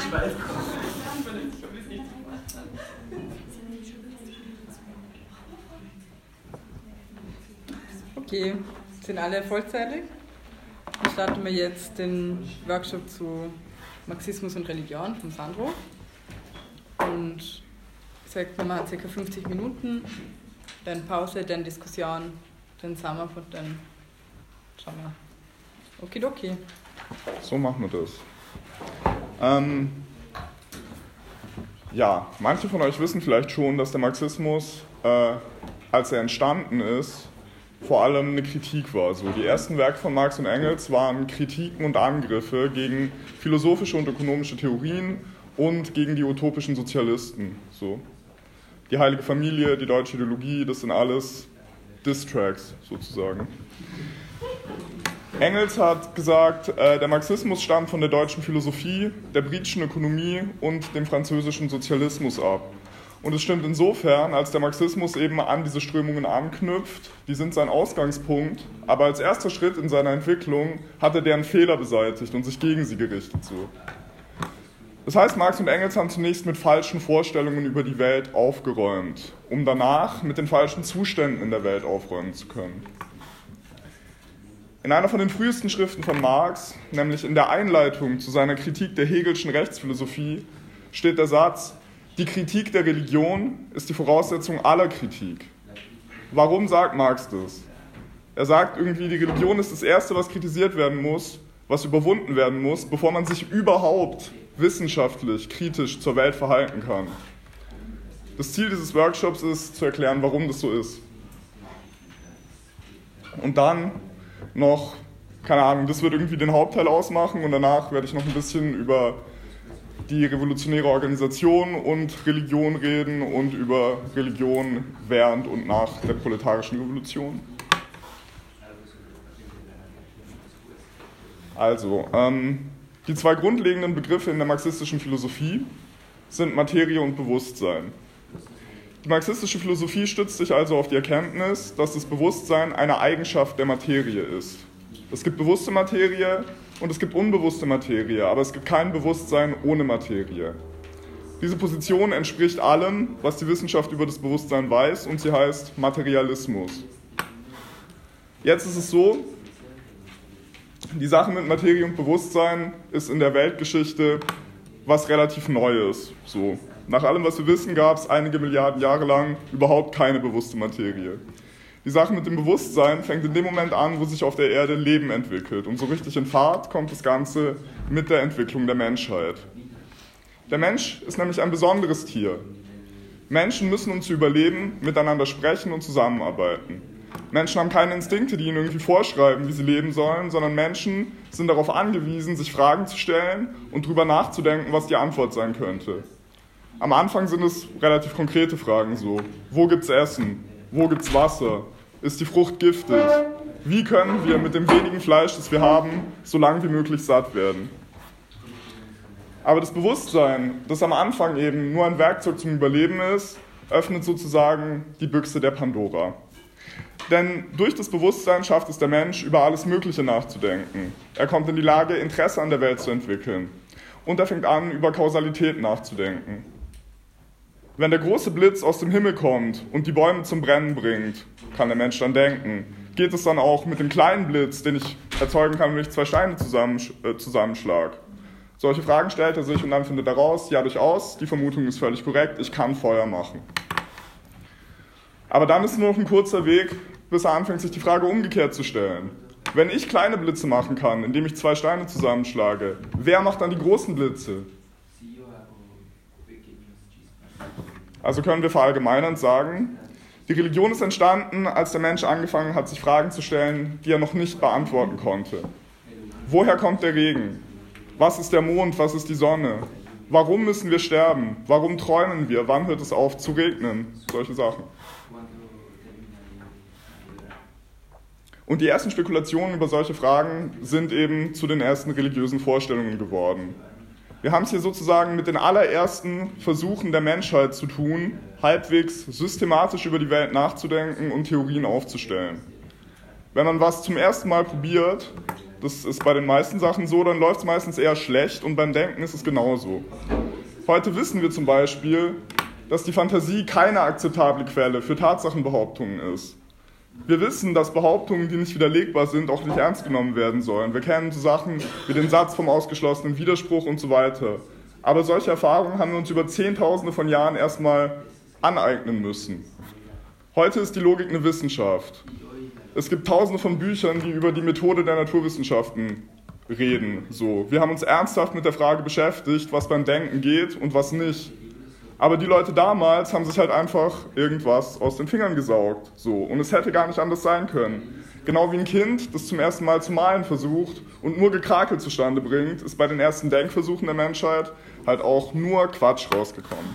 Okay, sind alle vollzeitig? Dann starten wir jetzt den Workshop zu Marxismus und Religion von Sandro. Und ich sage, wir machen ca. 50 Minuten, dann Pause, dann Diskussion, dann Summer und dann schauen wir. Okidoki. So machen wir das. Ja, manche von euch wissen vielleicht schon, dass der Marxismus, als er entstanden ist, vor allem eine Kritik war. So, die ersten Werke von Marx und Engels waren Kritiken und Angriffe gegen philosophische und ökonomische Theorien und gegen die utopischen Sozialisten. So. Die Heilige Familie, die deutsche Ideologie, das sind alles Diss-Tracks sozusagen. Engels hat gesagt, der Marxismus stammt von der deutschen Philosophie, der britischen Ökonomie und dem französischen Sozialismus ab. Und es stimmt insofern, als der Marxismus eben an diese Strömungen anknüpft, die sind sein Ausgangspunkt, aber als erster Schritt in seiner Entwicklung hat er deren Fehler beseitigt und sich gegen sie gerichtet. So. Das heißt, Marx und Engels haben zunächst mit falschen Vorstellungen über die Welt aufgeräumt, um danach mit den falschen Zuständen in der Welt aufräumen zu können. In einer von den frühesten Schriften von Marx, nämlich in der Einleitung zu seiner Kritik der Hegelschen Rechtsphilosophie, steht der Satz: Die Kritik der Religion ist die Voraussetzung aller Kritik. Warum sagt Marx das? Er sagt irgendwie, die Religion ist das Erste, was kritisiert werden muss, was überwunden werden muss, bevor man sich überhaupt wissenschaftlich, kritisch zur Welt verhalten kann. Das Ziel dieses Workshops ist, zu erklären, warum das so ist. Und dann noch, keine Ahnung, das wird irgendwie den Hauptteil ausmachen und danach werde ich noch ein bisschen über die revolutionäre Organisation und Religion reden und über Religion während und nach der proletarischen Revolution. Also, die zwei grundlegenden Begriffe in der marxistischen Philosophie sind Materie und Bewusstsein. Die marxistische Philosophie stützt sich also auf die Erkenntnis, dass das Bewusstsein eine Eigenschaft der Materie ist. Es gibt bewusste Materie und es gibt unbewusste Materie, aber es gibt kein Bewusstsein ohne Materie. Diese Position entspricht allem, was die Wissenschaft über das Bewusstsein weiß, und sie heißt Materialismus. Jetzt ist es so, die Sache mit Materie und Bewusstsein ist in der Weltgeschichte was relativ Neues. So. Nach allem, was wir wissen, gab es einige Milliarden Jahre lang überhaupt keine bewusste Materie. Die Sache mit dem Bewusstsein fängt in dem Moment an, wo sich auf der Erde Leben entwickelt. Und so richtig in Fahrt kommt das Ganze mit der Entwicklung der Menschheit. Der Mensch ist nämlich ein besonderes Tier. Menschen müssen, um zu überleben, miteinander sprechen und zusammenarbeiten. Menschen haben keine Instinkte, die ihnen irgendwie vorschreiben, wie sie leben sollen, sondern Menschen sind darauf angewiesen, sich Fragen zu stellen und darüber nachzudenken, was die Antwort sein könnte. Am Anfang sind es relativ konkrete Fragen so: Wo gibt's Essen? Wo gibt's Wasser? Ist die Frucht giftig? Wie können wir mit dem wenigen Fleisch, das wir haben, so lange wie möglich satt werden? Aber das Bewusstsein, das am Anfang eben nur ein Werkzeug zum Überleben ist, öffnet sozusagen die Büchse der Pandora. Denn durch das Bewusstsein schafft es der Mensch, über alles Mögliche nachzudenken. Er kommt in die Lage, Interesse an der Welt zu entwickeln. Und er fängt an, über Kausalität nachzudenken. Wenn der große Blitz aus dem Himmel kommt und die Bäume zum Brennen bringt, kann der Mensch dann denken, geht es dann auch mit dem kleinen Blitz, den ich erzeugen kann, wenn ich zwei Steine zusammenschlage? Solche Fragen stellt er sich und dann findet er raus, ja, durchaus, die Vermutung ist völlig korrekt, ich kann Feuer machen. Aber dann ist nur noch ein kurzer Weg, bis er anfängt, sich die Frage umgekehrt zu stellen. Wenn ich kleine Blitze machen kann, indem ich zwei Steine zusammenschlage, wer macht dann die großen Blitze? Also können wir verallgemeinernd sagen, die Religion ist entstanden, als der Mensch angefangen hat, sich Fragen zu stellen, die er noch nicht beantworten konnte. Woher kommt der Regen? Was ist der Mond? Was ist die Sonne? Warum müssen wir sterben? Warum träumen wir? Wann hört es auf zu regnen? Solche Sachen. Und die ersten Spekulationen über solche Fragen sind eben zu den ersten religiösen Vorstellungen geworden. Wir haben es hier sozusagen mit den allerersten Versuchen der Menschheit zu tun, halbwegs systematisch über die Welt nachzudenken und Theorien aufzustellen. Wenn man was zum ersten Mal probiert, das ist bei den meisten Sachen so, dann läuft es meistens eher schlecht und beim Denken ist es genauso. Heute wissen wir zum Beispiel, dass die Fantasie keine akzeptable Quelle für Tatsachenbehauptungen ist. Wir wissen, dass Behauptungen, die nicht widerlegbar sind, auch nicht ernst genommen werden sollen. Wir kennen so Sachen wie den Satz vom ausgeschlossenen Widerspruch und so weiter. Aber solche Erfahrungen haben wir uns über Zehntausende von Jahren erstmal aneignen müssen. Heute ist die Logik eine Wissenschaft. Es gibt tausende von Büchern, die über die Methode der Naturwissenschaften reden. So. Wir haben uns ernsthaft mit der Frage beschäftigt, was beim Denken geht und was nicht. Aber die Leute damals haben sich halt einfach irgendwas aus den Fingern gesaugt. So. Und es hätte gar nicht anders sein können. Genau wie ein Kind, das zum ersten Mal zu malen versucht und nur Gekrakel zustande bringt, ist bei den ersten Denkversuchen der Menschheit halt auch nur Quatsch rausgekommen.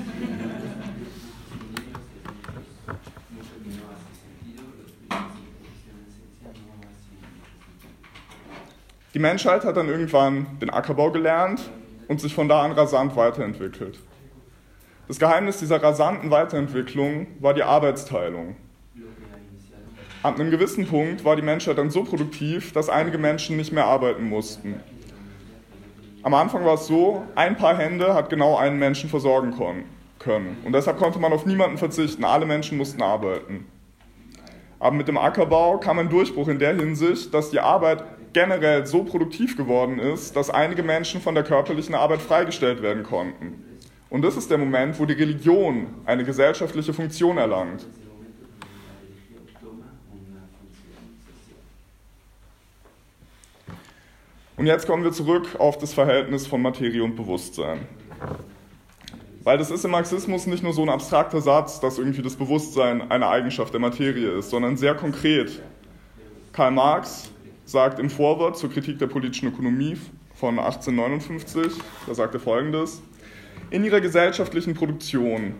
Die Menschheit hat dann irgendwann den Ackerbau gelernt und sich von da an rasant weiterentwickelt. Das Geheimnis dieser rasanten Weiterentwicklung war die Arbeitsteilung. Ab einem gewissen Punkt war die Menschheit dann so produktiv, dass einige Menschen nicht mehr arbeiten mussten. Am Anfang war es so, ein Paar Hände hat genau einen Menschen versorgen können. Und deshalb konnte man auf niemanden verzichten, alle Menschen mussten arbeiten. Aber mit dem Ackerbau kam ein Durchbruch in der Hinsicht, dass die Arbeit generell so produktiv geworden ist, dass einige Menschen von der körperlichen Arbeit freigestellt werden konnten. Und das ist der Moment, wo die Religion eine gesellschaftliche Funktion erlangt. Und jetzt kommen wir zurück auf das Verhältnis von Materie und Bewusstsein. Weil das ist im Marxismus nicht nur so ein abstrakter Satz, dass irgendwie das Bewusstsein eine Eigenschaft der Materie ist, sondern sehr konkret. Karl Marx sagt im Vorwort zur Kritik der politischen Ökonomie von 1859, da sagt er Folgendes: In der gesellschaftlichen Produktion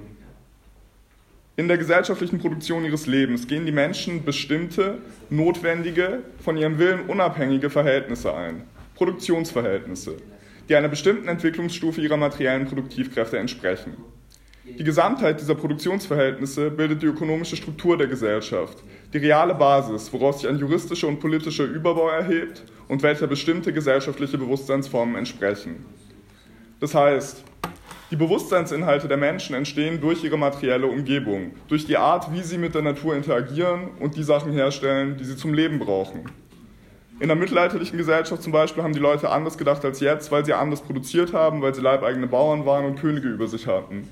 ihres Lebens gehen die Menschen bestimmte, notwendige, von ihrem Willen unabhängige Verhältnisse ein, Produktionsverhältnisse, die einer bestimmten Entwicklungsstufe ihrer materiellen Produktivkräfte entsprechen. Die Gesamtheit dieser Produktionsverhältnisse bildet die ökonomische Struktur der Gesellschaft, die reale Basis, woraus sich ein juristischer und politischer Überbau erhebt und welcher bestimmte gesellschaftliche Bewusstseinsformen entsprechen. Das heißt, die Bewusstseinsinhalte der Menschen entstehen durch ihre materielle Umgebung, durch die Art, wie sie mit der Natur interagieren und die Sachen herstellen, die sie zum Leben brauchen. In der mittelalterlichen Gesellschaft zum Beispiel haben die Leute anders gedacht als jetzt, weil sie anders produziert haben, weil sie leibeigene Bauern waren und Könige über sich hatten.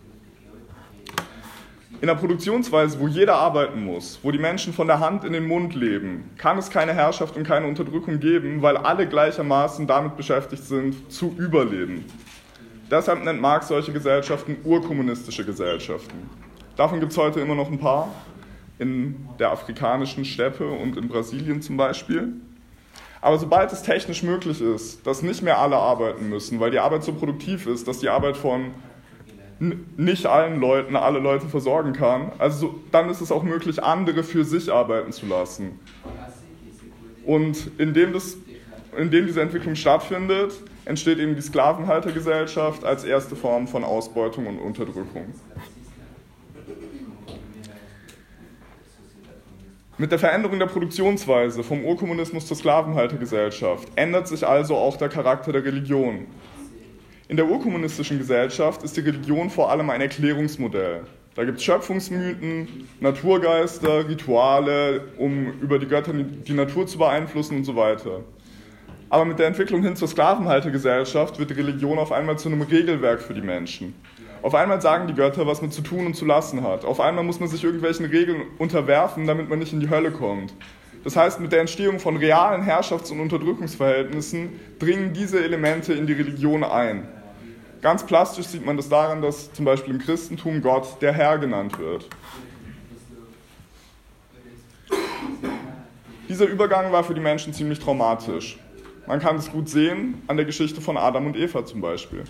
In der Produktionsweise, wo jeder arbeiten muss, wo die Menschen von der Hand in den Mund leben, kann es keine Herrschaft und keine Unterdrückung geben, weil alle gleichermaßen damit beschäftigt sind, zu überleben. Deshalb nennt Marx solche Gesellschaften urkommunistische Gesellschaften. Davon gibt es heute immer noch ein paar, in der afrikanischen Steppe und in Brasilien zum Beispiel. Aber sobald es technisch möglich ist, dass nicht mehr alle arbeiten müssen, weil die Arbeit so produktiv ist, dass die Arbeit von nicht allen Leuten alle Leute versorgen kann, also dann ist es auch möglich, andere für sich arbeiten zu lassen. Und indem diese Entwicklung stattfindet, entsteht eben die Sklavenhaltergesellschaft als erste Form von Ausbeutung und Unterdrückung. Mit der Veränderung der Produktionsweise vom Urkommunismus zur Sklavenhaltergesellschaft ändert sich also auch der Charakter der Religion. In der urkommunistischen Gesellschaft ist die Religion vor allem ein Erklärungsmodell. Da gibt es Schöpfungsmythen, Naturgeister, Rituale, um über die Götter die Natur zu beeinflussen und so weiter. Aber mit der Entwicklung hin zur Sklavenhaltergesellschaft wird die Religion auf einmal zu einem Regelwerk für die Menschen. Auf einmal sagen die Götter, was man zu tun und zu lassen hat. Auf einmal muss man sich irgendwelchen Regeln unterwerfen, damit man nicht in die Hölle kommt. Das heißt, mit der Entstehung von realen Herrschafts- und Unterdrückungsverhältnissen dringen diese Elemente in die Religion ein. Ganz plastisch sieht man das daran, dass zum Beispiel im Christentum Gott der Herr genannt wird. Dieser Übergang war für die Menschen ziemlich traumatisch. Man kann es gut sehen an der Geschichte von Adam und Eva zum Beispiel.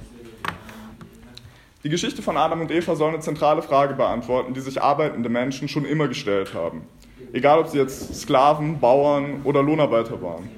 Die Geschichte von Adam und Eva soll eine zentrale Frage beantworten, die sich arbeitende Menschen schon immer gestellt haben. Egal, ob sie jetzt Sklaven, Bauern oder Lohnarbeiter waren.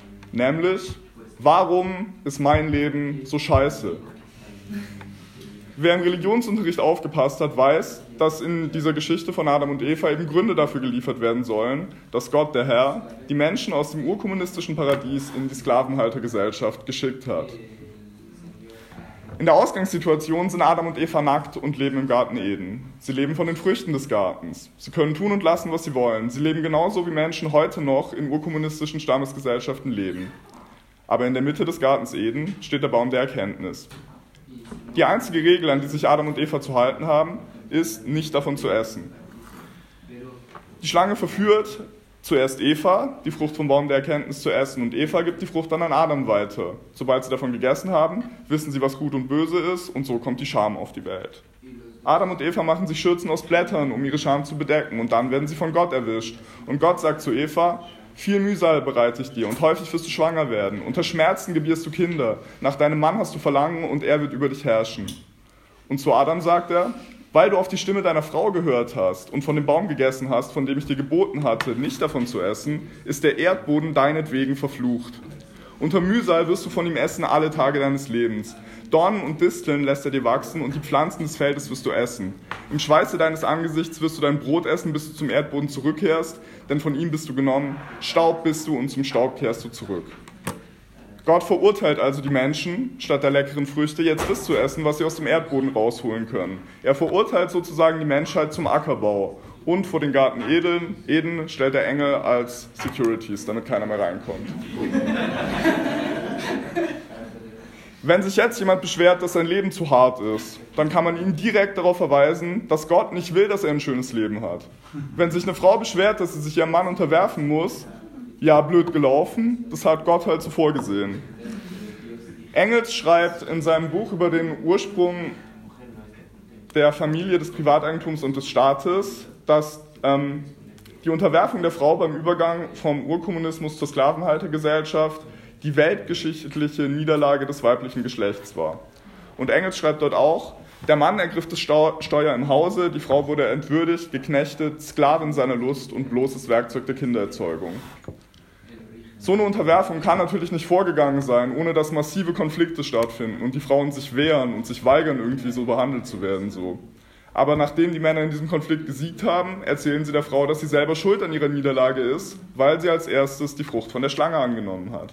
Nämlich, warum ist mein Leben so scheiße? Wer im Religionsunterricht aufgepasst hat, weiß, dass in dieser Geschichte von Adam und Eva eben Gründe dafür geliefert werden sollen, dass Gott, der Herr, die Menschen aus dem urkommunistischen Paradies in die Sklavenhaltergesellschaft geschickt hat. In der Ausgangssituation sind Adam und Eva nackt und leben im Garten Eden. Sie leben von den Früchten des Gartens. Sie können tun und lassen, was sie wollen. Sie leben genauso, wie Menschen heute noch in urkommunistischen Stammesgesellschaften leben. Aber in der Mitte des Gartens Eden steht der Baum der Erkenntnis. Die einzige Regel, an die sich Adam und Eva zu halten haben, ist, nicht davon zu essen. Die Schlange verführt zuerst Eva, die Frucht vom Baum der Erkenntnis zu essen, und Eva gibt die Frucht dann an Adam weiter. Sobald sie davon gegessen haben, wissen sie, was gut und böse ist, und so kommt die Scham auf die Welt. Adam und Eva machen sich Schürzen aus Blättern, um ihre Scham zu bedecken, und dann werden sie von Gott erwischt. Und Gott sagt zu Eva: Viel Mühsal bereite ich dir, und häufig wirst du schwanger werden. Unter Schmerzen gebierst du Kinder. Nach deinem Mann hast du Verlangen, und er wird über dich herrschen. Und zu Adam sagt er: Weil du auf die Stimme deiner Frau gehört hast und von dem Baum gegessen hast, von dem ich dir geboten hatte, nicht davon zu essen, ist der Erdboden deinetwegen verflucht. Unter Mühsal wirst du von ihm essen alle Tage deines Lebens. Dornen und Disteln lässt er dir wachsen, und die Pflanzen des Feldes wirst du essen. Im Schweiße deines Angesichts wirst du dein Brot essen, bis du zum Erdboden zurückkehrst, denn von ihm bist du genommen. Staub bist du, und zum Staub kehrst du zurück. Gott verurteilt also die Menschen, statt der leckeren Früchte jetzt das zu essen, was sie aus dem Erdboden rausholen können. Er verurteilt sozusagen die Menschheit zum Ackerbau. Und vor den Garten Eden stellt er Engel als Securities, damit keiner mehr reinkommt. Wenn sich jetzt jemand beschwert, dass sein Leben zu hart ist, dann kann man ihn direkt darauf verweisen, dass Gott nicht will, dass er ein schönes Leben hat. Wenn sich eine Frau beschwert, dass sie sich ihrem Mann unterwerfen muss, ja, blöd gelaufen, das hat Gott halt so vorgesehen. Engels schreibt in seinem Buch über den Ursprung der Familie, des Privateigentums und des Staates, dass die Unterwerfung der Frau beim Übergang vom Urkommunismus zur Sklavenhaltergesellschaft die weltgeschichtliche Niederlage des weiblichen Geschlechts war. Und Engels schreibt dort auch: Der Mann ergriff das Steuer im Hause, die Frau wurde entwürdigt, geknechtet, Sklavin seiner Lust und bloßes Werkzeug der Kindererzeugung. So eine Unterwerfung kann natürlich nicht vorgegangen sein, ohne dass massive Konflikte stattfinden und die Frauen sich wehren und sich weigern, irgendwie so behandelt zu werden. So. Aber nachdem die Männer in diesem Konflikt gesiegt haben, erzählen sie der Frau, dass sie selber schuld an ihrer Niederlage ist, weil sie als erstes die Frucht von der Schlange angenommen hat.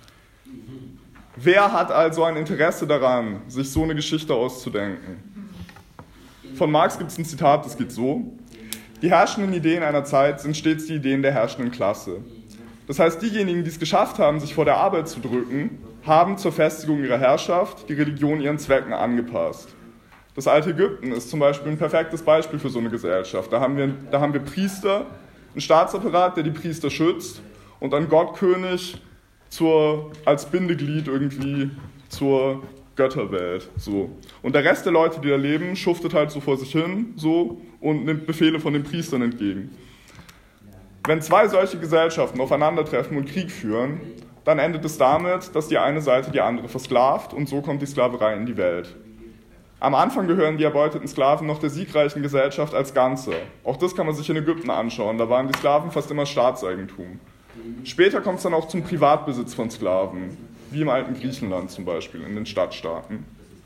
Wer hat also ein Interesse daran, sich so eine Geschichte auszudenken? Von Marx gibt es ein Zitat, das geht so: Die herrschenden Ideen einer Zeit sind stets die Ideen der herrschenden Klasse. Das heißt, diejenigen, die es geschafft haben, sich vor der Arbeit zu drücken, haben zur Festigung ihrer Herrschaft die Religion ihren Zwecken angepasst. Das alte Ägypten ist zum Beispiel ein perfektes Beispiel für so eine Gesellschaft. Da haben wir Priester, einen Staatsapparat, der die Priester schützt, und einen Gottkönig als Bindeglied irgendwie zur Götterwelt. So. Und der Rest der Leute, die da leben, schuftet halt so vor sich hin so, und nimmt Befehle von den Priestern entgegen. Wenn zwei solche Gesellschaften aufeinandertreffen und Krieg führen, dann endet es damit, dass die eine Seite die andere versklavt, und so kommt die Sklaverei in die Welt. Am Anfang gehören die erbeuteten Sklaven noch der siegreichen Gesellschaft als Ganze. Auch das kann man sich in Ägypten anschauen, da waren die Sklaven fast immer Staatseigentum. Später kommt es dann auch zum Privatbesitz von Sklaven, wie im alten Griechenland zum Beispiel, in den Stadtstaaten.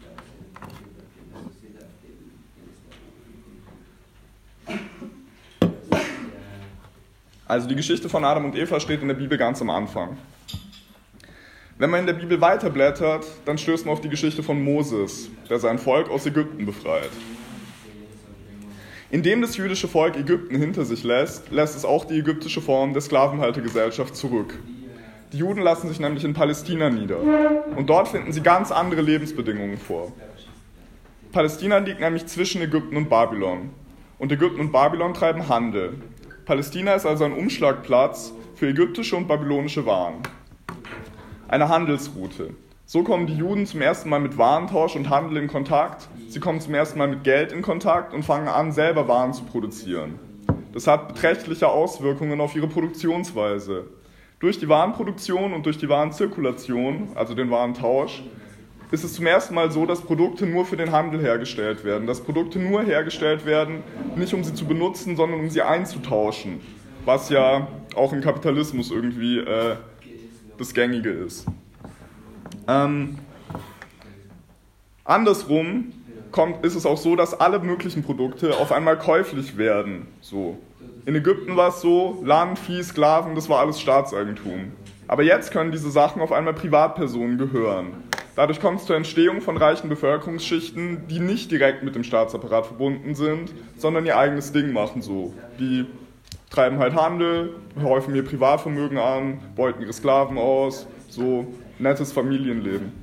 Also die Geschichte von Adam und Eva steht in der Bibel ganz am Anfang. Wenn man in der Bibel weiterblättert, dann stößt man auf die Geschichte von Moses, der sein Volk aus Ägypten befreit. Indem das jüdische Volk Ägypten hinter sich lässt es auch die ägyptische Form der Sklavenhaltergesellschaft zurück. Die Juden lassen sich nämlich in Palästina nieder, und dort finden sie ganz andere Lebensbedingungen vor. Palästina liegt nämlich zwischen Ägypten und Babylon, und Ägypten und Babylon treiben Handel. Palästina ist also ein Umschlagplatz für ägyptische und babylonische Waren. Eine Handelsroute. So kommen die Juden zum ersten Mal mit Warentausch und Handel in Kontakt. Sie kommen zum ersten Mal mit Geld in Kontakt und fangen an, selber Waren zu produzieren. Das hat beträchtliche Auswirkungen auf ihre Produktionsweise. Durch die Warenproduktion und durch die Warenzirkulation, also den Warentausch, ist es zum ersten Mal so, dass Produkte nur für den Handel hergestellt werden. Dass Produkte nur hergestellt werden, nicht um sie zu benutzen, sondern um sie einzutauschen. Was ja auch im Kapitalismus irgendwie das Gängige ist. Andersrum ist es auch so, dass alle möglichen Produkte auf einmal käuflich werden. So. In Ägypten war es so, Land, Vieh, Sklaven, das war alles Staatseigentum. Aber jetzt können diese Sachen auf einmal Privatpersonen gehören. Dadurch kommt es zur Entstehung von reichen Bevölkerungsschichten, die nicht direkt mit dem Staatsapparat verbunden sind, sondern ihr eigenes Ding machen. So. Die treiben halt Handel, häufen ihr Privatvermögen an, beuten ihre Sklaven aus, so nettes Familienleben.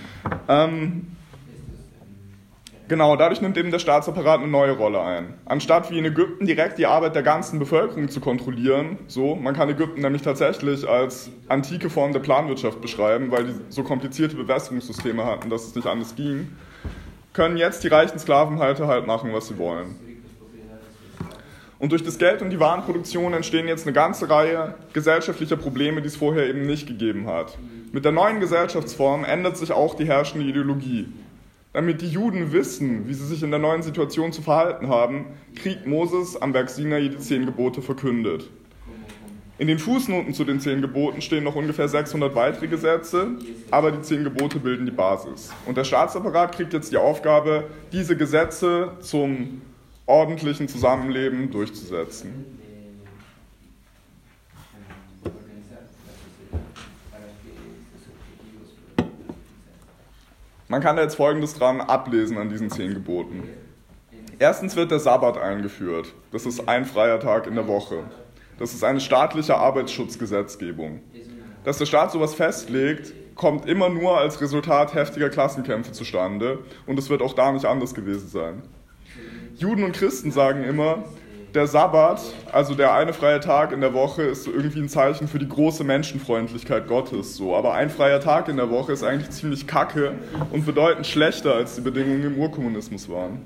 Genau, dadurch nimmt eben der Staatsapparat eine neue Rolle ein. Anstatt wie in Ägypten direkt die Arbeit der ganzen Bevölkerung zu kontrollieren, so, man kann Ägypten nämlich tatsächlich als antike Form der Planwirtschaft beschreiben, weil die so komplizierte Bewässerungssysteme hatten, dass es nicht anders ging, können jetzt die reichen Sklavenhalter halt machen, was sie wollen. Und durch das Geld und die Warenproduktion entstehen jetzt eine ganze Reihe gesellschaftlicher Probleme, die es vorher eben nicht gegeben hat. Mit der neuen Gesellschaftsform ändert sich auch die herrschende Ideologie. Damit die Juden wissen, wie sie sich in der neuen Situation zu verhalten haben, kriegt Moses am Berg Sinai die 10 Gebote verkündet. In den Fußnoten zu den 10 Geboten stehen noch ungefähr 600 weitere Gesetze, aber die 10 Gebote bilden die Basis. Und der Staatsapparat kriegt jetzt die Aufgabe, diese Gesetze zum ordentlichen Zusammenleben durchzusetzen. Man kann da jetzt Folgendes dran ablesen an diesen 10 Geboten. Erstens wird der Sabbat eingeführt. Das ist ein freier Tag in der Woche. Das ist eine staatliche Arbeitsschutzgesetzgebung. Dass der Staat sowas festlegt, kommt immer nur als Resultat heftiger Klassenkämpfe zustande und es wird auch da nicht anders gewesen sein. Juden und Christen sagen immer, der Sabbat, also der eine freie Tag in der Woche, ist irgendwie ein Zeichen für die große Menschenfreundlichkeit Gottes. So. Aber ein freier Tag in der Woche ist eigentlich ziemlich kacke und bedeutend schlechter, als die Bedingungen im Urkommunismus waren.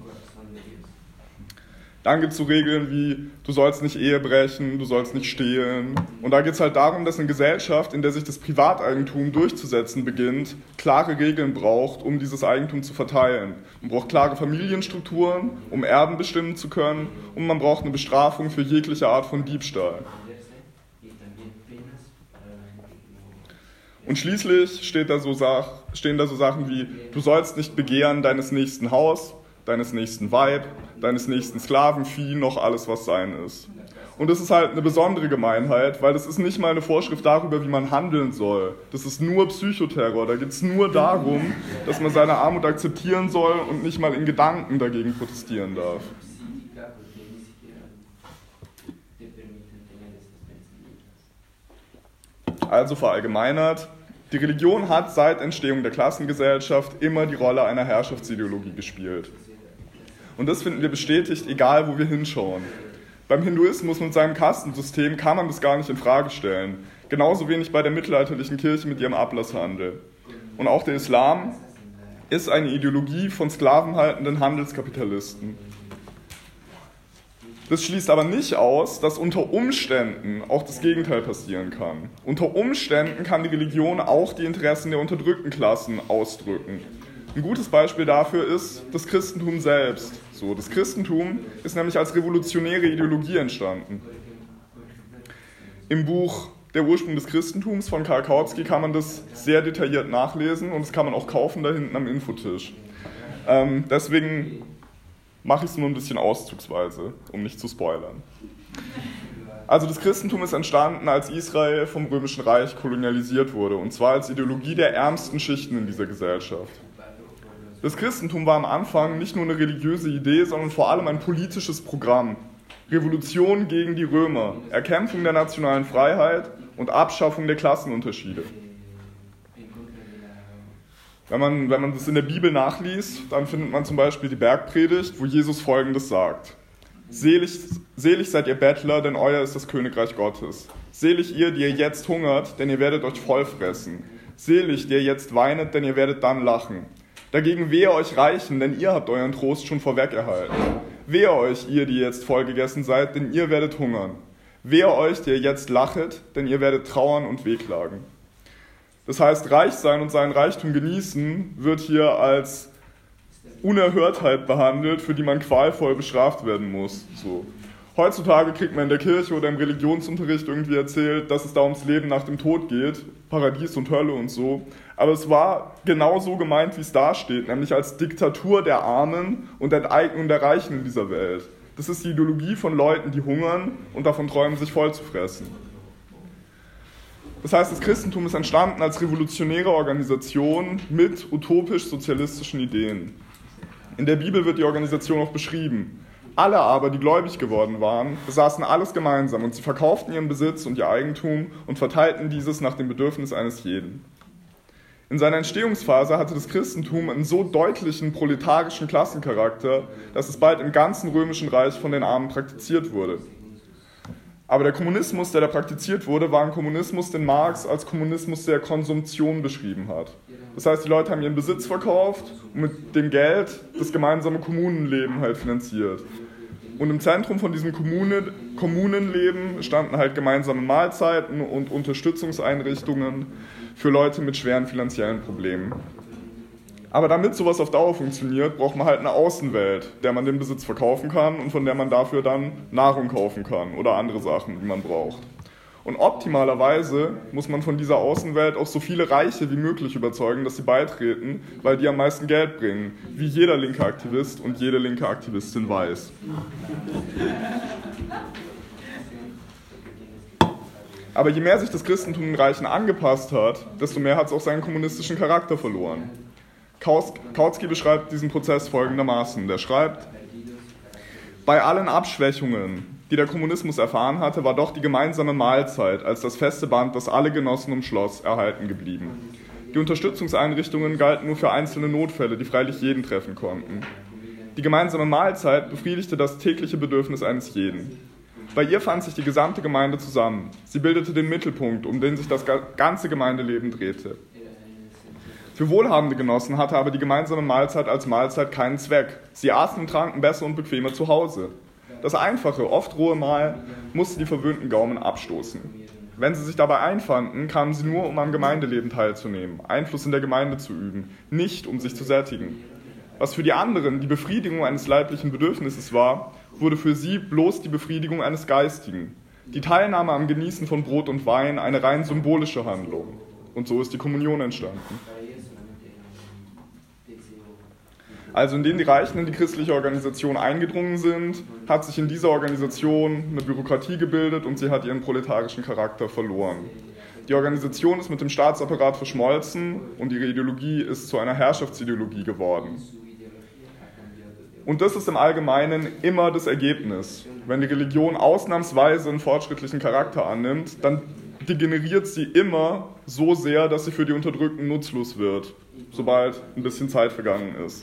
Dann gibt es so Regeln wie, du sollst nicht Ehe brechen, du sollst nicht stehlen. Und da geht es halt darum, dass eine Gesellschaft, in der sich das Privateigentum durchzusetzen beginnt, klare Regeln braucht, um dieses Eigentum zu verteilen. Man braucht klare Familienstrukturen, um Erben bestimmen zu können, und man braucht eine Bestrafung für jegliche Art von Diebstahl. Und schließlich stehen da so Sachen wie, du sollst nicht begehren deines nächsten Haus, deines nächsten Weib, deines nächsten Sklavenvieh, noch alles, was sein ist. Und das ist halt eine besondere Gemeinheit, weil das ist nicht mal eine Vorschrift darüber, wie man handeln soll. Das ist nur Psychoterror. Da geht es nur darum, dass man seine Armut akzeptieren soll und nicht mal in Gedanken dagegen protestieren darf. Also verallgemeinert, die Religion hat seit Entstehung der Klassengesellschaft immer die Rolle einer Herrschaftsideologie gespielt. Und das finden wir bestätigt, egal wo wir hinschauen. Beim Hinduismus mit seinem Kastensystem kann man das gar nicht in Frage stellen. Genauso wenig bei der mittelalterlichen Kirche mit ihrem Ablasshandel. Und auch der Islam ist eine Ideologie von sklavenhaltenden Handelskapitalisten. Das schließt aber nicht aus, dass unter Umständen auch das Gegenteil passieren kann. Unter Umständen kann die Religion auch die Interessen der unterdrückten Klassen ausdrücken. Ein gutes Beispiel dafür ist das Christentum selbst. So, das Christentum ist nämlich als revolutionäre Ideologie entstanden. Im Buch Der Ursprung des Christentums von Karl Kautsky kann man das sehr detailliert nachlesen und das kann man auch kaufen da hinten am Infotisch. Deswegen mache ich es nur ein bisschen auszugsweise, um nicht zu spoilern. Also das Christentum ist entstanden, als Israel vom Römischen Reich kolonialisiert wurde, und zwar als Ideologie der ärmsten Schichten in dieser Gesellschaft. Das Christentum war am Anfang nicht nur eine religiöse Idee, sondern vor allem ein politisches Programm. Revolution gegen die Römer, Erkämpfung der nationalen Freiheit und Abschaffung der Klassenunterschiede. Wenn man das in der Bibel nachliest, dann findet man zum Beispiel die Bergpredigt, wo Jesus Folgendes sagt. Selig seid ihr Bettler, denn euer ist das Königreich Gottes. Selig ihr, die ihr jetzt hungert, denn ihr werdet euch vollfressen. Selig, die ihr jetzt weinet, denn ihr werdet dann lachen. Dagegen wehe euch Reichen, denn ihr habt euren Trost schon vorweg erhalten. Wehe euch, ihr, die jetzt vollgegessen seid, denn ihr werdet hungern. Wehe euch, die ihr jetzt lachet, denn ihr werdet trauern und wehklagen. Das heißt, reich sein und seinen Reichtum genießen wird hier als Unerhörtheit behandelt, für die man qualvoll bestraft werden muss. So. Heutzutage kriegt man in der Kirche oder im Religionsunterricht irgendwie erzählt, dass es da ums Leben nach dem Tod geht, Paradies und Hölle und so. Aber es war genau so gemeint, wie es da steht, nämlich als Diktatur der Armen und Enteignung der Reichen in dieser Welt. Das ist die Ideologie von Leuten, die hungern und davon träumen, sich voll zu fressen. Das heißt, das Christentum ist entstanden als revolutionäre Organisation mit utopisch-sozialistischen Ideen. In der Bibel wird die Organisation auch beschrieben. Alle aber, die gläubig geworden waren, besaßen alles gemeinsam und sie verkauften ihren Besitz und ihr Eigentum und verteilten dieses nach dem Bedürfnis eines jeden. In seiner Entstehungsphase hatte das Christentum einen so deutlichen proletarischen Klassencharakter, dass es bald im ganzen Römischen Reich von den Armen praktiziert wurde. Aber der Kommunismus, der da praktiziert wurde, war ein Kommunismus, den Marx als Kommunismus der Konsumption beschrieben hat. Das heißt, die Leute haben ihren Besitz verkauft und mit dem Geld das gemeinsame Kommunenleben halt finanziert. Und im Zentrum von diesem Kommunenleben standen halt gemeinsame Mahlzeiten und Unterstützungseinrichtungen für Leute mit schweren finanziellen Problemen. Aber damit sowas auf Dauer funktioniert, braucht man halt eine Außenwelt, der man den Besitz verkaufen kann und von der man dafür dann Nahrung kaufen kann oder andere Sachen, die man braucht. Und optimalerweise muss man von dieser Außenwelt auch so viele Reiche wie möglich überzeugen, dass sie beitreten, weil die am meisten Geld bringen, wie jeder linke Aktivist und jede linke Aktivistin weiß. Aber je mehr sich das Christentum den Reichen angepasst hat, desto mehr hat es auch seinen kommunistischen Charakter verloren. Kautsky beschreibt diesen Prozess folgendermaßen. Der schreibt: Bei allen Abschwächungen, die der Kommunismus erfahren hatte, war doch die gemeinsame Mahlzeit als das feste Band, das alle Genossen umschloss, erhalten geblieben. Die Unterstützungseinrichtungen galten nur für einzelne Notfälle, die freilich jeden treffen konnten. Die gemeinsame Mahlzeit befriedigte das tägliche Bedürfnis eines jeden. Bei ihr fand sich die gesamte Gemeinde zusammen. Sie bildete den Mittelpunkt, um den sich das ganze Gemeindeleben drehte. Für wohlhabende Genossen hatte aber die gemeinsame Mahlzeit als Mahlzeit keinen Zweck. Sie aßen und tranken besser und bequemer zu Hause. Das einfache, oft rohe Mahl musste die verwöhnten Gaumen abstoßen. Wenn sie sich dabei einfanden, kamen sie nur, um am Gemeindeleben teilzunehmen, Einfluss in der Gemeinde zu üben, nicht um sich zu sättigen. Was für die anderen die Befriedigung eines leiblichen Bedürfnisses war, wurde für sie bloß die Befriedigung eines geistigen. Die Teilnahme am Genießen von Brot und Wein eine rein symbolische Handlung. Und so ist die Kommunion entstanden. Also indem die Reichen in die christliche Organisation eingedrungen sind, hat sich in dieser Organisation eine Bürokratie gebildet und sie hat ihren proletarischen Charakter verloren. Die Organisation ist mit dem Staatsapparat verschmolzen und ihre Ideologie ist zu einer Herrschaftsideologie geworden. Und das ist im Allgemeinen immer das Ergebnis. Wenn die Religion ausnahmsweise einen fortschrittlichen Charakter annimmt, dann degeneriert sie immer so sehr, dass sie für die Unterdrückten nutzlos wird, sobald ein bisschen Zeit vergangen ist.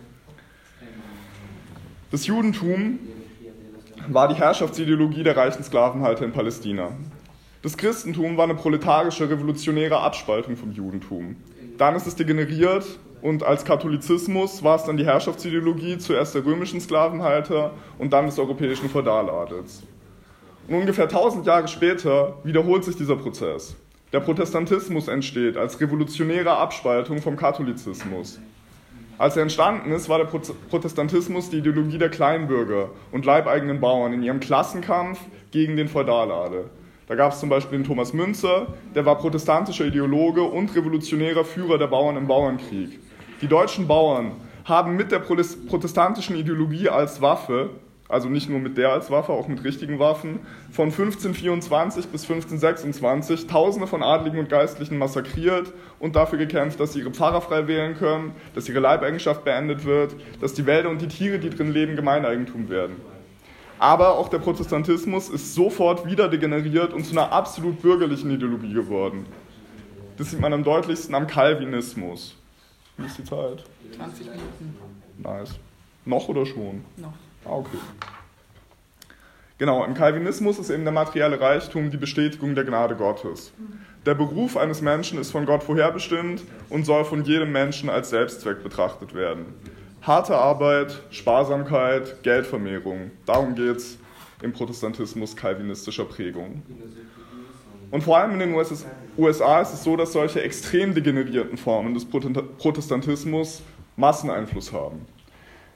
Das Judentum war die Herrschaftsideologie der reichen Sklavenhalter in Palästina. Das Christentum war eine proletarische, revolutionäre Abspaltung vom Judentum. Dann ist es degeneriert und als Katholizismus war es dann die Herrschaftsideologie zuerst der römischen Sklavenhalter und dann des europäischen Feudaladels. Und ungefähr 1000 Jahre später wiederholt sich dieser Prozess. Der Protestantismus entsteht als revolutionäre Abspaltung vom Katholizismus. Als er entstanden ist, war der Protestantismus die Ideologie der Kleinbürger und leibeigenen Bauern in ihrem Klassenkampf gegen den Feudaladel. Da gab es zum Beispiel den Thomas Müntzer, der war protestantischer Ideologe und revolutionärer Führer der Bauern im Bauernkrieg. Die deutschen Bauern haben mit der protestantischen Ideologie als Waffe, also nicht nur mit der als Waffe, auch mit richtigen Waffen, von 1524 bis 1526 Tausende von Adligen und Geistlichen massakriert und dafür gekämpft, dass sie ihre Pfarrer frei wählen können, dass ihre Leibeigenschaft beendet wird, dass die Wälder und die Tiere, die drin leben, Gemeineigentum werden. Aber auch der Protestantismus ist sofort wieder degeneriert und zu einer absolut bürgerlichen Ideologie geworden. Das sieht man am deutlichsten am Calvinismus. Wie ist die Zeit? 20 Minuten. Nice. Noch oder schon? Noch. Ah, okay. Genau, im Calvinismus ist eben der materielle Reichtum die Bestätigung der Gnade Gottes. Der Beruf eines Menschen ist von Gott vorherbestimmt und soll von jedem Menschen als Selbstzweck betrachtet werden. Harte Arbeit, Sparsamkeit, Geldvermehrung, darum geht es im Protestantismus calvinistischer Prägung. Und vor allem in den USA ist es so, dass solche extrem degenerierten Formen des Protestantismus Masseneinfluss haben.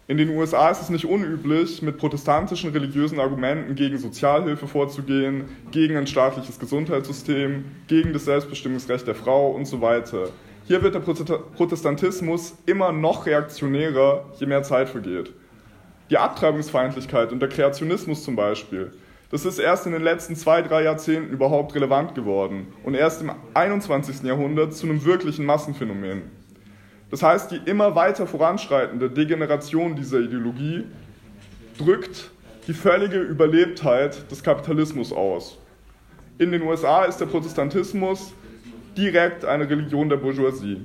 In den USA ist es nicht unüblich, mit protestantischen religiösen Argumenten gegen Sozialhilfe vorzugehen, gegen ein staatliches Gesundheitssystem, gegen das Selbstbestimmungsrecht der Frau und so weiter. Hier wird der Protestantismus immer noch reaktionärer, je mehr Zeit vergeht. Die Abtreibungsfeindlichkeit und der Kreationismus zum Beispiel, das ist erst in den letzten 2-3 Jahrzehnten überhaupt relevant geworden und erst im 21. Jahrhundert zu einem wirklichen Massenphänomen. Das heißt, die immer weiter voranschreitende Degeneration dieser Ideologie drückt die völlige Überlebtheit des Kapitalismus aus. In den USA ist der Protestantismus direkt eine Religion der Bourgeoisie.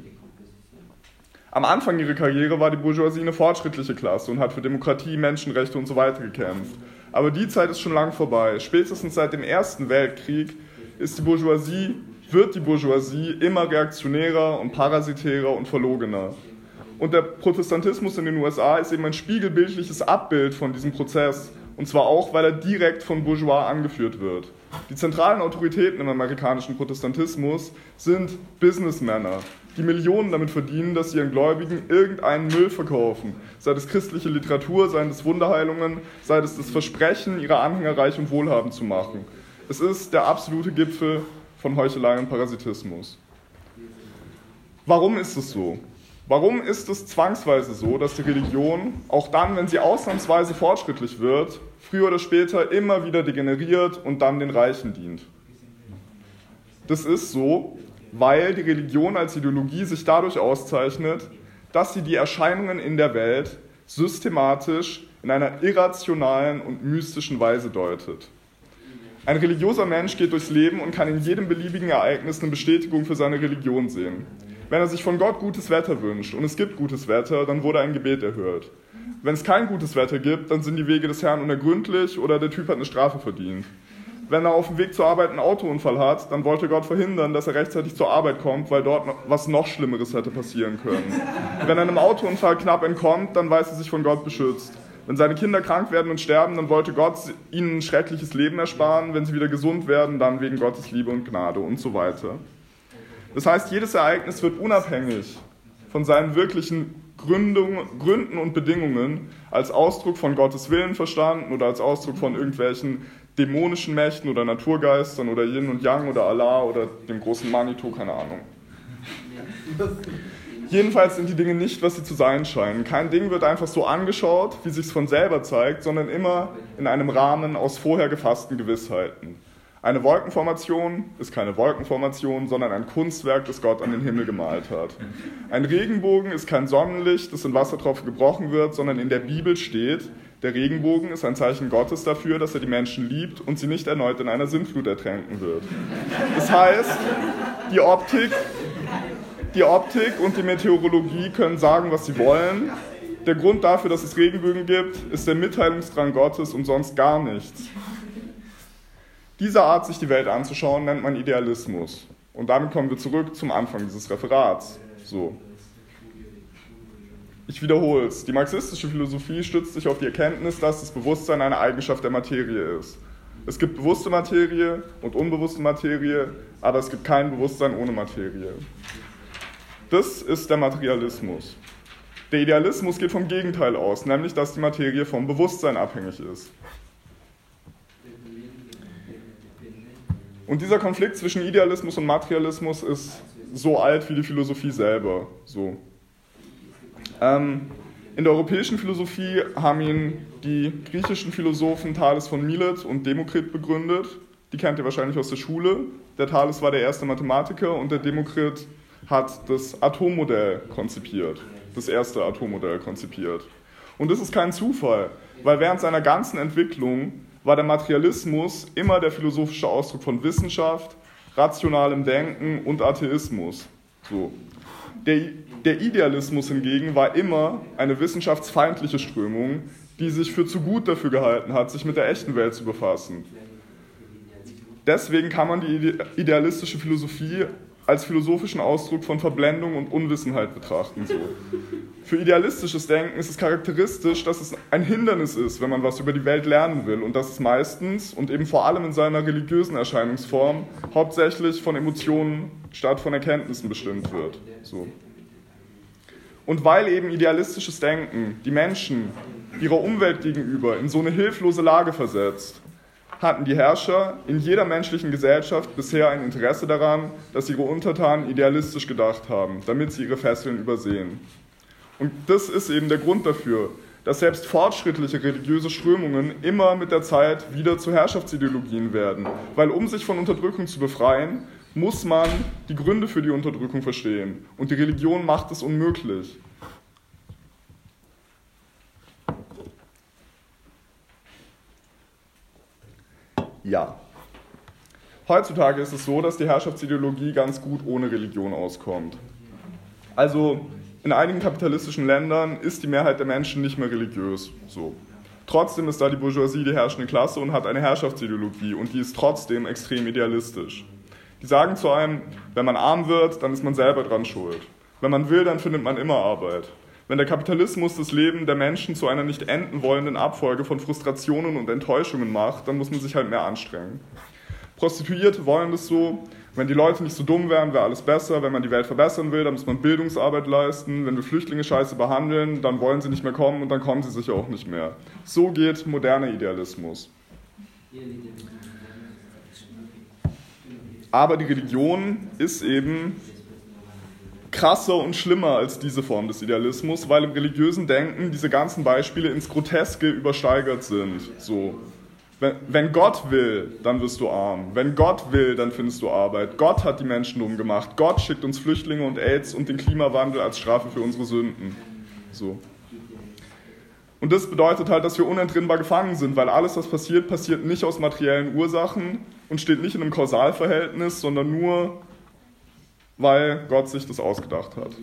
Am Anfang ihrer Karriere war die Bourgeoisie eine fortschrittliche Klasse und hat für Demokratie, Menschenrechte und so weiter gekämpft. Aber die Zeit ist schon lang vorbei. Spätestens seit dem Ersten Weltkrieg wird die Bourgeoisie immer reaktionärer und parasitärer und verlogener. Und der Protestantismus in den USA ist eben ein spiegelbildliches Abbild von diesem Prozess. Und zwar auch, weil er direkt von Bourgeois angeführt wird. Die zentralen Autoritäten im amerikanischen Protestantismus sind Businessmänner, die Millionen damit verdienen, dass sie ihren Gläubigen irgendeinen Müll verkaufen. Sei es christliche Literatur, seien es Wunderheilungen, sei es das Versprechen, ihre Anhänger reich und wohlhabend zu machen. Es ist der absolute Gipfel von Heuchelei und Parasitismus. Warum ist es so? Warum ist es zwangsweise so, dass die Religion, auch dann, wenn sie ausnahmsweise fortschrittlich wird, früher oder später immer wieder degeneriert und dann den Reichen dient? Das ist so, weil die Religion als Ideologie sich dadurch auszeichnet, dass sie die Erscheinungen in der Welt systematisch in einer irrationalen und mystischen Weise deutet. Ein religiöser Mensch geht durchs Leben und kann in jedem beliebigen Ereignis eine Bestätigung für seine Religion sehen. Wenn er sich von Gott gutes Wetter wünscht und es gibt gutes Wetter, dann wurde ein Gebet erhört. Wenn es kein gutes Wetter gibt, dann sind die Wege des Herrn unergründlich oder der Typ hat eine Strafe verdient. Wenn er auf dem Weg zur Arbeit einen Autounfall hat, dann wollte Gott verhindern, dass er rechtzeitig zur Arbeit kommt, weil dort was noch Schlimmeres hätte passieren können. Wenn er einem Autounfall knapp entkommt, dann weiß er sich von Gott beschützt. Wenn seine Kinder krank werden und sterben, dann wollte Gott ihnen ein schreckliches Leben ersparen. Wenn sie wieder gesund werden, dann wegen Gottes Liebe und Gnade und so weiter. Das heißt, jedes Ereignis wird unabhängig von seinen wirklichen Gründen und Bedingungen als Ausdruck von Gottes Willen verstanden oder als Ausdruck von irgendwelchen dämonischen Mächten oder Naturgeistern oder Yin und Yang oder Allah oder dem großen Manitou, keine Ahnung. Jedenfalls sind die Dinge nicht, was sie zu sein scheinen. Kein Ding wird einfach so angeschaut, wie sich's von selber zeigt, sondern immer in einem Rahmen aus vorher gefassten Gewissheiten. Eine Wolkenformation ist keine Wolkenformation, sondern ein Kunstwerk, das Gott an den Himmel gemalt hat. Ein Regenbogen ist kein Sonnenlicht, das in Wassertropfen gebrochen wird, sondern in der Bibel steht, der Regenbogen ist ein Zeichen Gottes dafür, dass er die Menschen liebt und sie nicht erneut in einer Sintflut ertränken wird. Das heißt, die Optik und die Meteorologie können sagen, was sie wollen. Der Grund dafür, dass es Regenbögen gibt, ist der Mitteilungsdrang Gottes und sonst gar nichts. Diese Art, sich die Welt anzuschauen, nennt man Idealismus. Und damit kommen wir zurück zum Anfang dieses Referats. So. Ich wiederhole es. Die marxistische Philosophie stützt sich auf die Erkenntnis, dass das Bewusstsein eine Eigenschaft der Materie ist. Es gibt bewusste Materie und unbewusste Materie, aber es gibt kein Bewusstsein ohne Materie. Das ist der Materialismus. Der Idealismus geht vom Gegenteil aus, nämlich dass die Materie vom Bewusstsein abhängig ist. Und dieser Konflikt zwischen Idealismus und Materialismus ist so alt wie die Philosophie selber. So. In der europäischen Philosophie haben ihn die griechischen Philosophen Thales von Milet und Demokrit begründet. Die kennt ihr wahrscheinlich aus der Schule. Der Thales war der erste Mathematiker und der Demokrit hat das Atommodell konzipiert, das erste Atommodell konzipiert. Und das ist kein Zufall, weil während seiner ganzen Entwicklung war der Materialismus immer der philosophische Ausdruck von Wissenschaft, rationalem Denken und Atheismus. So. Der Idealismus hingegen war immer eine wissenschaftsfeindliche Strömung, die sich für zu gut dafür gehalten hat, sich mit der echten Welt zu befassen. Deswegen kann man die idealistische Philosophie als philosophischen Ausdruck von Verblendung und Unwissenheit betrachten. So. Für idealistisches Denken ist es charakteristisch, dass es ein Hindernis ist, wenn man was über die Welt lernen will und dass es meistens und eben vor allem in seiner religiösen Erscheinungsform hauptsächlich von Emotionen statt von Erkenntnissen bestimmt wird. So. Und weil eben idealistisches Denken die Menschen ihrer Umwelt gegenüber in so eine hilflose Lage versetzt, hatten die Herrscher in jeder menschlichen Gesellschaft bisher ein Interesse daran, dass ihre Untertanen idealistisch gedacht haben, damit sie ihre Fesseln übersehen. Und das ist eben der Grund dafür, dass selbst fortschrittliche religiöse Strömungen immer mit der Zeit wieder zu Herrschaftsideologien werden. Weil um sich von Unterdrückung zu befreien, muss man die Gründe für die Unterdrückung verstehen. Und die Religion macht es unmöglich. Ja. Heutzutage ist es so, dass die Herrschaftsideologie ganz gut ohne Religion auskommt. Also in einigen kapitalistischen Ländern ist die Mehrheit der Menschen nicht mehr religiös. So. Trotzdem ist da die Bourgeoisie die herrschende Klasse und hat eine Herrschaftsideologie und die ist trotzdem extrem idealistisch. Die sagen zu einem, wenn man arm wird, dann ist man selber dran schuld. Wenn man will, dann findet man immer Arbeit. Wenn der Kapitalismus das Leben der Menschen zu einer nicht enden wollenden Abfolge von Frustrationen und Enttäuschungen macht, dann muss man sich halt mehr anstrengen. Prostituierte wollen das so. Wenn die Leute nicht so dumm wären, wäre alles besser. Wenn man die Welt verbessern will, dann muss man Bildungsarbeit leisten. Wenn wir Flüchtlinge scheiße behandeln, dann wollen sie nicht mehr kommen und dann kommen sie sicher auch nicht mehr. So geht moderner Idealismus. Aber die Religion ist eben krasser und schlimmer als diese Form des Idealismus, weil im religiösen Denken diese ganzen Beispiele ins Groteske übersteigert sind. So. Wenn Gott will, dann wirst du arm. Wenn Gott will, dann findest du Arbeit. Gott hat die Menschen dumm gemacht. Gott schickt uns Flüchtlinge und AIDS und den Klimawandel als Strafe für unsere Sünden. So. Und das bedeutet halt, dass wir unentrinnbar gefangen sind, weil alles, was passiert, passiert nicht aus materiellen Ursachen und steht nicht in einem Kausalverhältnis, sondern nur, weil Gott sich das ausgedacht hat.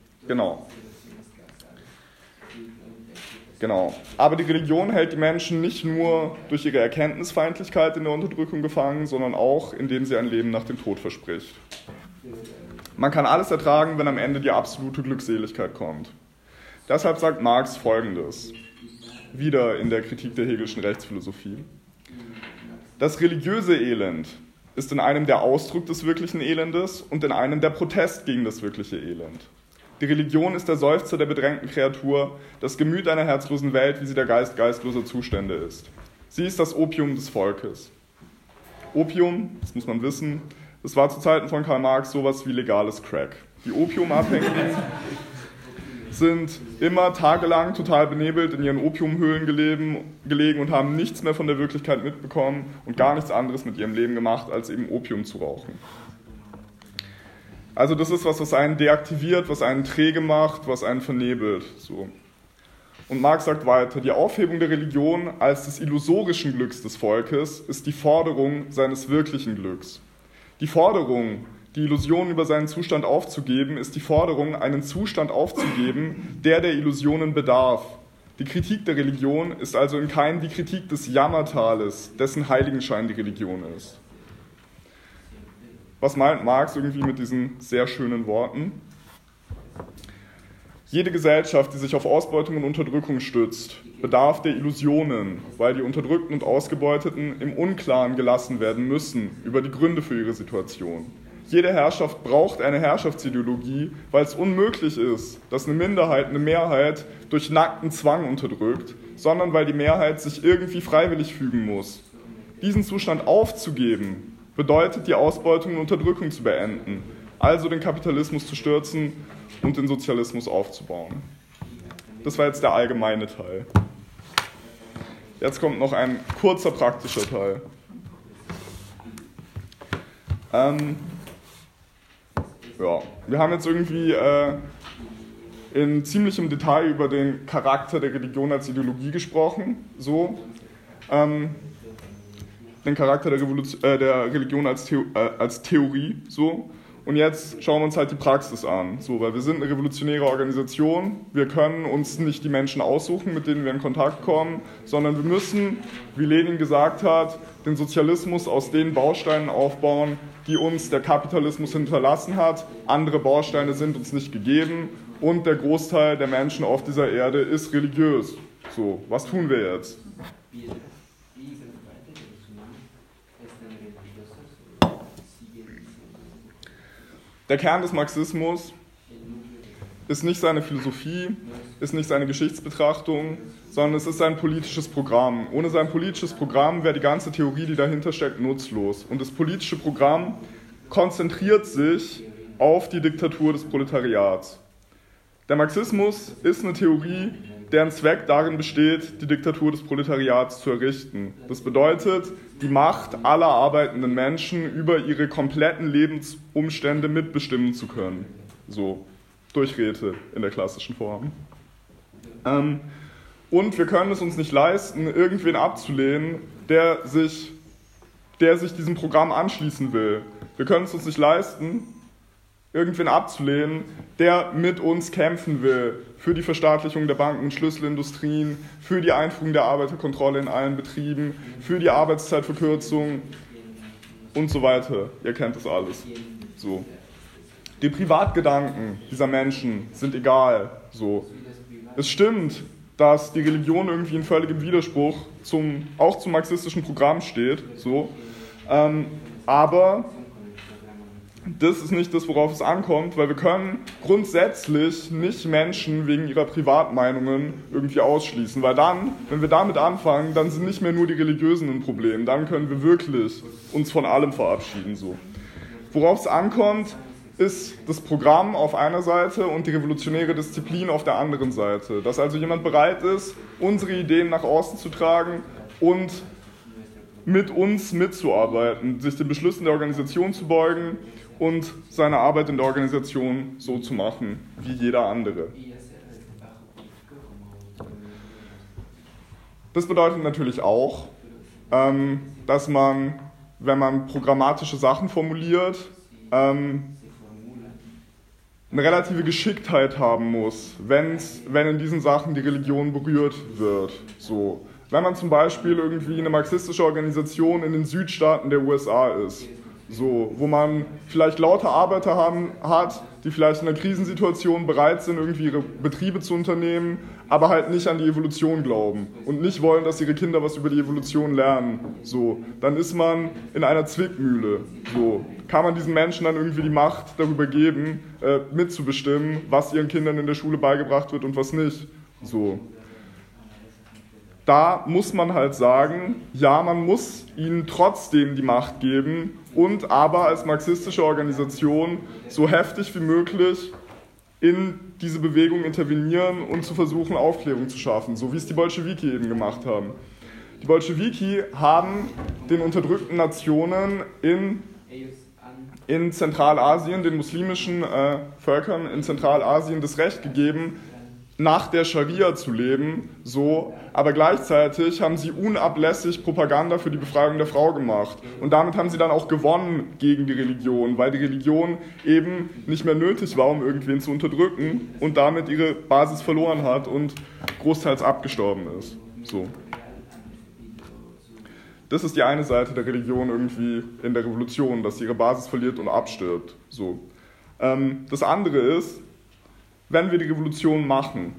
Genau. Aber die Religion hält die Menschen nicht nur durch ihre Erkenntnisfeindlichkeit in der Unterdrückung gefangen, sondern auch, indem sie ein Leben nach dem Tod verspricht. Man kann alles ertragen, wenn am Ende die absolute Glückseligkeit kommt. Deshalb sagt Marx Folgendes, wieder in der Kritik der Hegelschen Rechtsphilosophie. Das religiöse Elend ist in einem der Ausdruck des wirklichen Elendes und in einem der Protest gegen das wirkliche Elend. Die Religion ist der Seufzer der bedrängten Kreatur, das Gemüt einer herzlosen Welt, wie sie der Geist geistloser Zustände ist. Sie ist das Opium des Volkes. Opium, das muss man wissen, das war zu Zeiten von Karl Marx sowas wie legales Crack. Die Opiumabhängigen sind immer tagelang total benebelt in ihren Opiumhöhlen gelegen und haben nichts mehr von der Wirklichkeit mitbekommen und gar nichts anderes mit ihrem Leben gemacht, als eben Opium zu rauchen. Also das ist was einen deaktiviert, was einen träge macht, was einen vernebelt. So. Und Marx sagt weiter, die Aufhebung der Religion als des illusorischen Glücks des Volkes ist die Forderung seines wirklichen Glücks. Die Forderung, die Illusionen über seinen Zustand aufzugeben, ist die Forderung, einen Zustand aufzugeben, der Illusionen bedarf. Die Kritik der Religion ist also in keinem die Kritik des Jammertales, dessen Heiligenschein die Religion ist. Was meint Marx irgendwie mit diesen sehr schönen Worten? Jede Gesellschaft, die sich auf Ausbeutung und Unterdrückung stützt, bedarf der Illusionen, weil die Unterdrückten und Ausgebeuteten im Unklaren gelassen werden müssen über die Gründe für ihre Situation. Jede Herrschaft braucht eine Herrschaftsideologie, weil es unmöglich ist, dass eine Minderheit eine Mehrheit durch nackten Zwang unterdrückt, sondern weil die Mehrheit sich irgendwie freiwillig fügen muss. Diesen Zustand aufzugeben, bedeutet, die Ausbeutung und Unterdrückung zu beenden, also den Kapitalismus zu stürzen und den Sozialismus aufzubauen. Das war jetzt der allgemeine Teil. Jetzt kommt noch ein kurzer praktischer Teil. Wir haben jetzt irgendwie in ziemlichem Detail über den Charakter der Religion als Ideologie gesprochen, den Charakter der Religion als Theorie, so. Und jetzt schauen wir uns halt die Praxis an, so, weil wir sind eine revolutionäre Organisation, wir können uns nicht die Menschen aussuchen, mit denen wir in Kontakt kommen, sondern wir müssen, wie Lenin gesagt hat, den Sozialismus aus den Bausteinen aufbauen, die uns der Kapitalismus hinterlassen hat. Andere Bausteine sind uns nicht gegeben und der Großteil der Menschen auf dieser Erde ist religiös. So, was tun wir jetzt? Der Kern des Marxismus ist nicht seine Philosophie, ist nicht seine Geschichtsbetrachtung, sondern es ist sein politisches Programm. Ohne sein politisches Programm wäre die ganze Theorie, die dahinter steckt, nutzlos. Und das politische Programm konzentriert sich auf die Diktatur des Proletariats. Der Marxismus ist eine Theorie, deren Zweck darin besteht, die Diktatur des Proletariats zu errichten. Das bedeutet, die Macht aller arbeitenden Menschen über ihre kompletten Lebensumstände mitbestimmen zu können. So, durch Räte in der klassischen Form. Und wir können es uns nicht leisten, irgendwen abzulehnen, der sich diesem Programm anschließen will. Wir können es uns nicht leisten, irgendwen abzulehnen, der mit uns kämpfen will für die Verstaatlichung der Banken und Schlüsselindustrien, für die Einführung der Arbeiterkontrolle in allen Betrieben, für die Arbeitszeitverkürzung und so weiter. Ihr kennt das alles. So. Die Privatgedanken dieser Menschen sind egal. So. Es stimmt, dass die Religion irgendwie in völligem Widerspruch auch zum marxistischen Programm steht. So. Aber das ist nicht das, worauf es ankommt, weil wir können grundsätzlich nicht Menschen wegen ihrer Privatmeinungen irgendwie ausschließen, weil dann, wenn wir damit anfangen, dann sind nicht mehr nur die Religiösen ein Problem, dann können wir wirklich uns von allem verabschieden. So. Worauf es ankommt, ist das Programm auf einer Seite und die revolutionäre Disziplin auf der anderen Seite. Dass also jemand bereit ist, unsere Ideen nach außen zu tragen und mit uns mitzuarbeiten, sich den Beschlüssen der Organisation zu beugen und seine Arbeit in der Organisation so zu machen wie jeder andere. Das bedeutet natürlich auch, dass man, wenn man programmatische Sachen formuliert, eine relative Geschicktheit haben muss, wenn in diesen Sachen die Religion berührt wird. So. Wenn man zum Beispiel irgendwie eine marxistische Organisation in den Südstaaten der USA ist, so, wo man vielleicht lauter Arbeiter hat, die vielleicht in einer Krisensituation bereit sind, irgendwie ihre Betriebe zu unternehmen, aber halt nicht an die Evolution glauben und nicht wollen, dass ihre Kinder was über die Evolution lernen. So, dann ist man in einer Zwickmühle. So, kann man diesen Menschen dann irgendwie die Macht darüber geben, mitzubestimmen, was ihren Kindern in der Schule beigebracht wird und was nicht. So. Da muss man halt sagen, ja, man muss ihnen trotzdem die Macht geben und aber als marxistische Organisation so heftig wie möglich in diese Bewegung intervenieren und zu versuchen, Aufklärung zu schaffen, so wie es die Bolschewiki eben gemacht haben. Die Bolschewiki haben den unterdrückten Nationen in Zentralasien, den muslimischen Völkern in Zentralasien das Recht gegeben, nach der Scharia zu leben, so, aber gleichzeitig haben sie unablässig Propaganda für die Befreiung der Frau gemacht. Und damit haben sie dann auch gewonnen gegen die Religion, weil die Religion eben nicht mehr nötig war, um irgendwen zu unterdrücken und damit ihre Basis verloren hat und großteils abgestorben ist. So. Das ist die eine Seite der Religion irgendwie in der Revolution, dass sie ihre Basis verliert und abstirbt. So. Das andere ist, wenn wir die Revolution machen,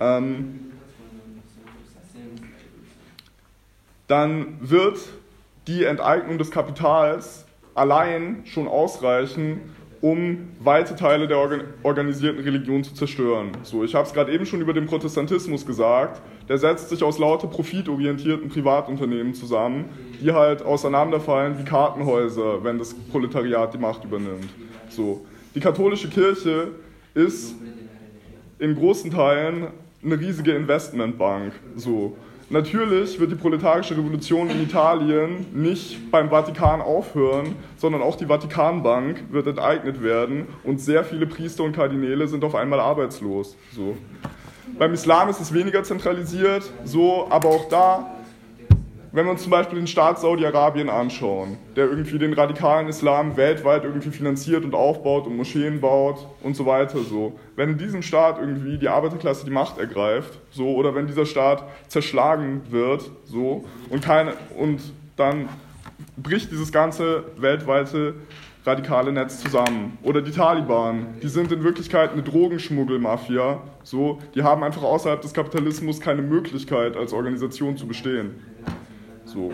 dann wird die Enteignung des Kapitals allein schon ausreichen, um weite Teile der organisierten Religion zu zerstören. So, ich habe es gerade eben schon über den Protestantismus gesagt, der setzt sich aus lauter profitorientierten Privatunternehmen zusammen, die halt auseinanderfallen wie Kartenhäuser, wenn das Proletariat die Macht übernimmt. So, die katholische Kirche ist in großen Teilen eine riesige Investmentbank. So. Natürlich wird die proletarische Revolution in Italien nicht beim Vatikan aufhören, sondern auch die Vatikanbank wird enteignet werden und sehr viele Priester und Kardinäle sind auf einmal arbeitslos. So. Beim Islam ist es weniger zentralisiert, so, aber auch da, wenn wir uns zum Beispiel den Staat Saudi-Arabien anschauen, der irgendwie den radikalen Islam weltweit irgendwie finanziert und aufbaut und Moscheen baut und so weiter, so. Wenn in diesem Staat irgendwie die Arbeiterklasse die Macht ergreift, so, oder wenn dieser Staat zerschlagen wird, so, und dann bricht dieses ganze weltweite radikale Netz zusammen. Oder die Taliban, die sind in Wirklichkeit eine Drogenschmuggelmafia, so, die haben einfach außerhalb des Kapitalismus keine Möglichkeit, als Organisation zu bestehen. So.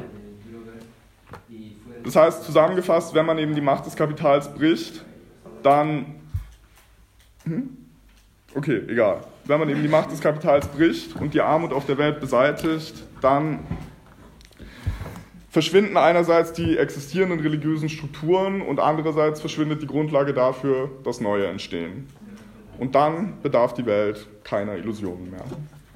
Das heißt, zusammengefasst, wenn man eben die Macht des Kapitals bricht, dann Okay, egal. Wenn man eben die Macht des Kapitals bricht und die Armut auf der Welt beseitigt, dann verschwinden einerseits die existierenden religiösen Strukturen und andererseits verschwindet die Grundlage dafür, dass neue entstehen. Und dann bedarf die Welt keiner Illusionen mehr.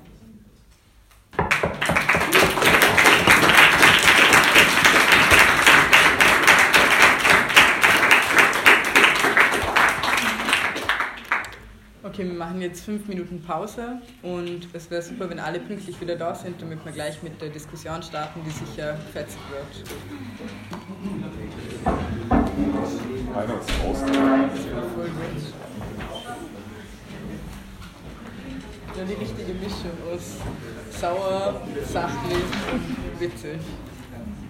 Okay, wir machen jetzt 5 Minuten Pause und es wäre super, wenn alle pünktlich wieder da sind, damit wir gleich mit der Diskussion starten, die sicher fetzig wird. Einer ist draußen. Voll gut. Ja, die richtige Mischung aus sauer, sachlich und witzig.